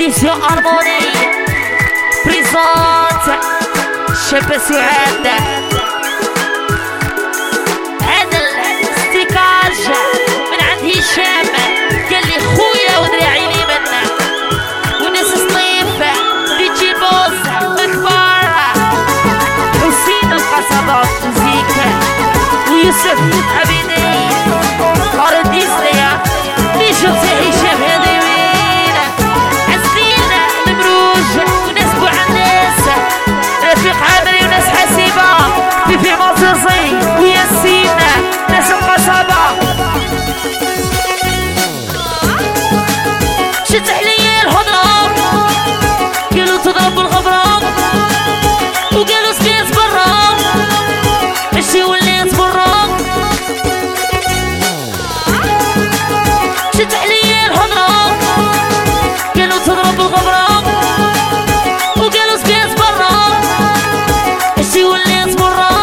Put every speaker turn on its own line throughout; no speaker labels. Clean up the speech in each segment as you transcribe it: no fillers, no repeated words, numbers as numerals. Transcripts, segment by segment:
Édition Harmonie présente شاب سعاد هذا الاستيكاج من عند هشام قال لي خويا ودراعي لي منا وناس صنيف بيجي بوز كبار حسين القصبات زيكا ويوسف عبيدي بارديسيا اللي شفت هشام هذي وين عسلين المروج وناس بوعناس رفيق عامري وناس حسيبة في مصاصي وياسين ناس القصبة شد عليا الهضرة قالوا تضرب الغبرة وقالوا سكيت برا ماشي وليت برا شد عليا الهضرة قالوا تضرب الغبرة وقالوا سكيت برا ماشي وليت برا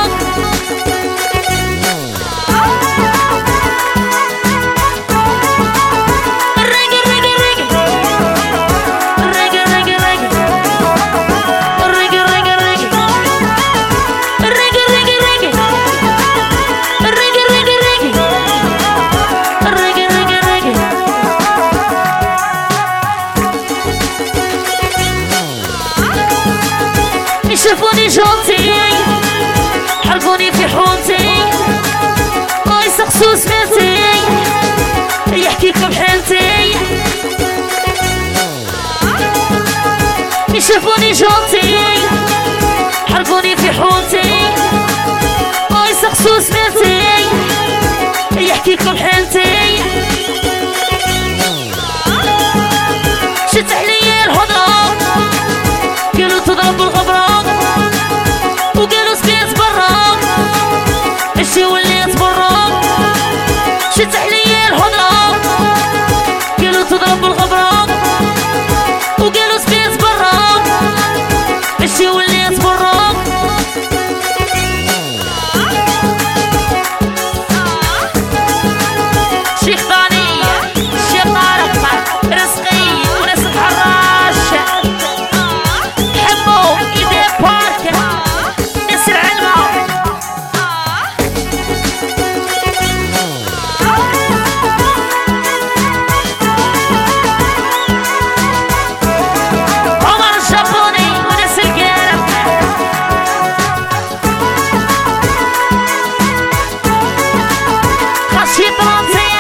شافوني جونتي حرقوني في حومتي ويسقسوا سمعتي يحكيكم حالتي شافوني جونتي حرقوني في حومتي ويسقسوا سمعتي يحكيكم حالتي شد عليا الهضرة قالوا تضرب الغبرة وقالوا سكيت برا ماشي وليت برا شد عليا الهضرة قالوا تضرب الغبرة وقالوا سكيت برا ماشي وليت برا شيخ ضاني شيخ طارق رزقي وناس الحراش حمو ايدي بارك ناس العلمة عمر الجابوني وناس القلب خشي طرنطية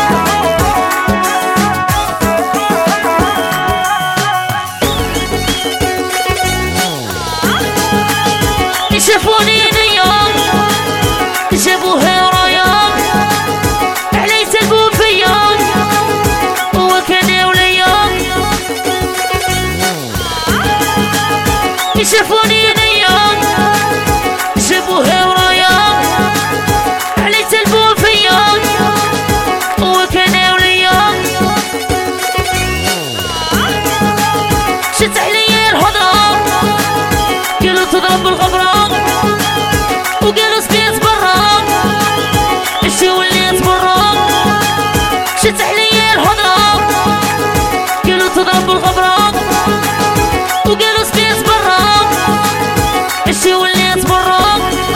شافوني نيوم جابوها رايا علي تلبو فيا هو كان وليا شافوني نيوم جابوها رايا علي تلبو فيا هو كان وليا شد عليا الهضرة قالوا تضرب الغبرة وقالوا سكيت برا ماشي وليت برا شد عليا الهضرة قالوا تضرب الغبرة وقالوا سكيت برا ماشي وليت برا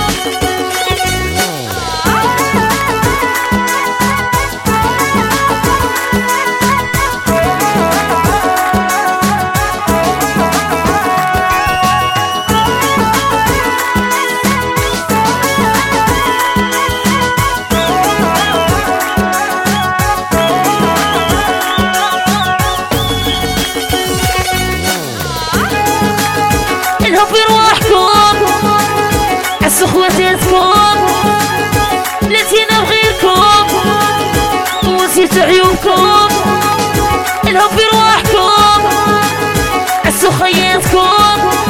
الهب يروحكم عسو خواتاتكم لاتينا بغيركم ونسيت عيوبكم الهب يروحكم عسو خياتكم